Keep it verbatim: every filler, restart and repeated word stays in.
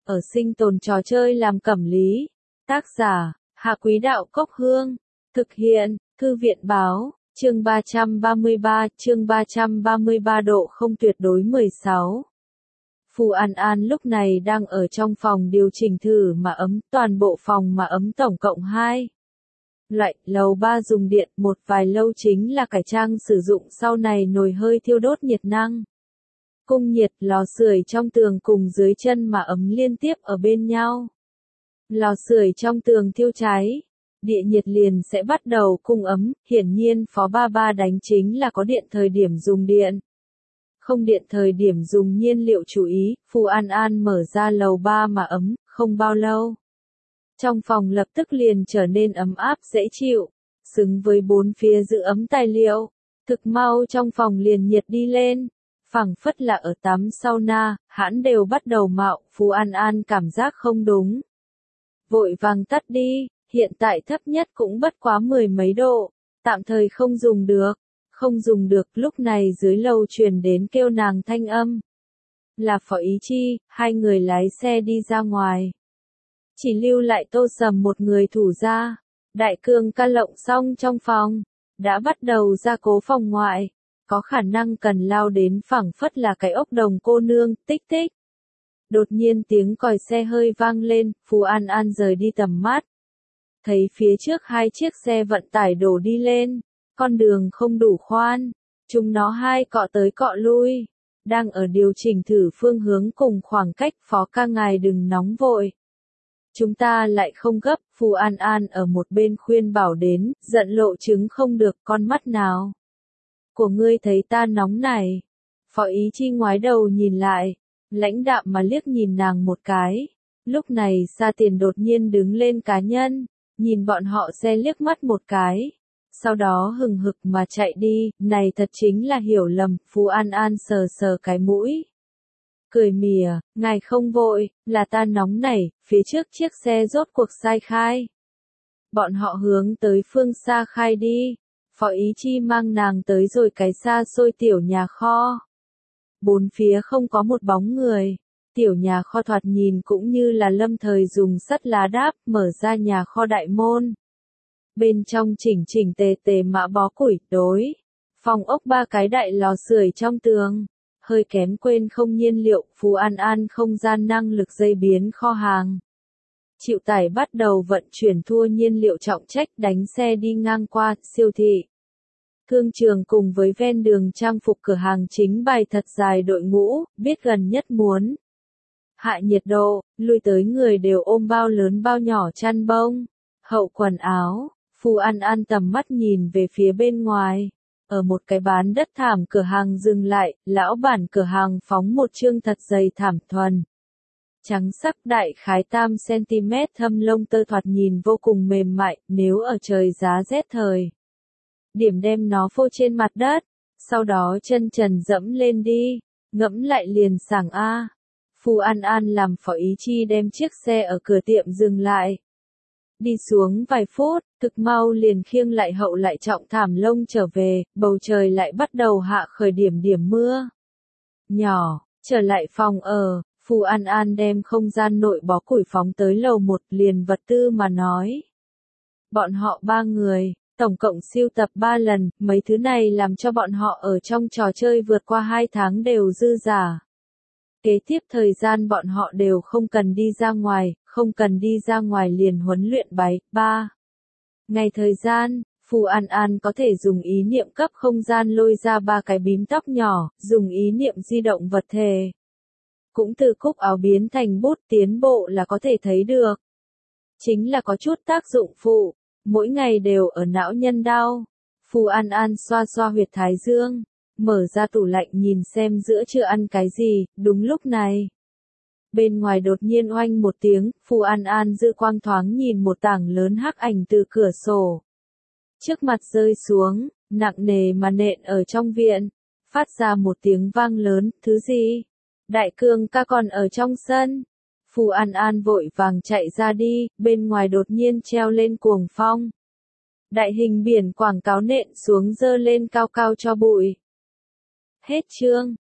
ở sinh tồn trò chơi làm cẩm lý. Tác giả, Hạ Quý Đạo Cốc Hương. Thực hiện, Thư viện Báo, chương ba trăm ba mươi ba, chương ba trăm ba mươi ba độ không tuyệt đối mười sáu. Phù An An lúc này đang ở trong phòng điều chỉnh thử mà ấm, toàn bộ phòng mà ấm tổng cộng hai loại, lầu ba dùng điện, một vài lâu chính là cải trang sử dụng sau này nồi hơi thiêu đốt nhiệt năng. Cung nhiệt, lò sưởi trong tường cùng dưới chân mà ấm liên tiếp ở bên nhau. Lò sưởi trong tường thiêu cháy, địa nhiệt liền sẽ bắt đầu cung ấm, hiển nhiên Phó Ba Ba đánh chính là có điện thời điểm dùng điện. Không điện thời điểm dùng nhiên liệu chú ý, Phù An An mở ra lầu ba mà ấm, không bao lâu. Trong phòng lập tức liền trở nên ấm áp dễ chịu, xứng với bốn phía giữ ấm tài liệu. Thực mau trong phòng liền nhiệt đi lên, phảng phất là ở tắm sauna, hãn đều bắt đầu mạo, Phù An An cảm giác không đúng. Vội vàng tắt đi, hiện tại thấp nhất cũng bất quá mười mấy độ, tạm thời không dùng được. Không dùng được, lúc này dưới lầu truyền đến kêu nàng thanh âm. Là Phó Ý Chi, hai người lái xe đi ra ngoài. Chỉ lưu lại Tô Sầm một người thủ ra. Đại cương ca lộng xong trong phòng, đã bắt đầu ra cố phòng ngoại. Có khả năng cần lao đến phảng phất là cái ốc đồng cô nương, tích tích. Đột nhiên tiếng còi xe hơi vang lên, Phù An An rời đi tầm mắt. Thấy phía trước hai chiếc xe vận tải đổ đi lên. Con đường không đủ khoan, chúng nó hai cọ tới cọ lui, đang ở điều chỉnh thử phương hướng cùng khoảng cách. Phó ca ngài đừng nóng vội. Chúng ta lại không gấp, Phù An An ở một bên khuyên bảo đến, giận lộ chứng không được, con mắt nào của ngươi thấy ta nóng này. Phó Ý Chi ngoái đầu nhìn lại, lãnh đạm mà liếc nhìn nàng một cái. Lúc này Sa Tiền đột nhiên đứng lên cá nhân, nhìn bọn họ xe liếc mắt một cái. Sau đó hừng hực mà chạy đi, này thật chính là hiểu lầm. Phù An An sờ sờ cái mũi. Cười mỉa, ngài không vội, là ta nóng nảy, phía trước chiếc xe rốt cuộc sai khai. Bọn họ hướng tới phương xa khai đi. Phó Ý Chi mang nàng tới rồi cái xa xôi tiểu nhà kho. Bốn phía không có một bóng người. Tiểu nhà kho thoạt nhìn cũng như là lâm thời dùng sắt lá đáp, mở ra nhà kho đại môn. Bên trong chỉnh chỉnh tề tề mã bó củi, đối. Phòng ốc ba cái đại lò sưởi trong tường. Hơi kém quên không nhiên liệu, Phù An An không gian năng lực dây biến kho hàng. Chịu tải bắt đầu vận chuyển thua nhiên liệu trọng trách đánh xe đi ngang qua, siêu thị. Thương trường cùng với ven đường trang phục cửa hàng chính bày thật dài đội ngũ, biết gần nhất muốn. Hạ nhiệt độ, lui tới người đều ôm bao lớn bao nhỏ chăn bông, hậu quần áo. Phù An An tầm mắt nhìn về phía bên ngoài, ở một cái bán đất thảm cửa hàng dừng lại, lão bản cửa hàng phóng một chương thật dày thảm thuần. Trắng sắc đại khái tam xăng-ti-mét thâm lông tơ thoạt nhìn vô cùng mềm mại, nếu ở trời giá rét thời. Điểm đem nó phô trên mặt đất, sau đó chân trần dẫm lên đi, ngẫm lại liền sảng a. Phù An An làm Phó Ý Chi đem chiếc xe ở cửa tiệm dừng lại. Đi xuống vài phút, thực mau liền khiêng lại hậu lại trọng thảm lông trở về, bầu trời lại bắt đầu hạ khởi điểm điểm mưa. Nhỏ, trở lại phòng ở, Phù An An đem không gian nội bó củi phóng tới lầu một liền vật tư mà nói. Bọn họ ba người, tổng cộng siêu tập ba lần, mấy thứ này làm cho bọn họ ở trong trò chơi vượt qua hai tháng đều dư giả. Kế tiếp thời gian bọn họ đều không cần đi ra ngoài, không cần đi ra ngoài liền huấn luyện bái. Ba ngày thời gian, Phù An An có thể dùng ý niệm cấp không gian lôi ra ba cái bím tóc nhỏ, dùng ý niệm di động vật thể. Cũng từ cúc áo biến thành bút, tiến bộ là có thể thấy được. Chính là có chút tác dụng phụ, mỗi ngày đều ở não nhân đau. Phù An An xoa xoa huyệt thái dương. Mở ra tủ lạnh nhìn xem giữa trưa ăn cái gì, đúng lúc này. Bên ngoài đột nhiên oanh một tiếng, Phù An An dư quang thoáng nhìn một tảng lớn hắc ảnh từ cửa sổ. Trước mặt rơi xuống, nặng nề mà nện ở trong viện, phát ra một tiếng vang lớn, thứ gì? Đại cương ca còn ở trong sân. Phù An An vội vàng chạy ra đi, bên ngoài đột nhiên treo lên cuồng phong. Đại hình biển quảng cáo nện xuống dơ lên cao cao cho bụi. Hết chương.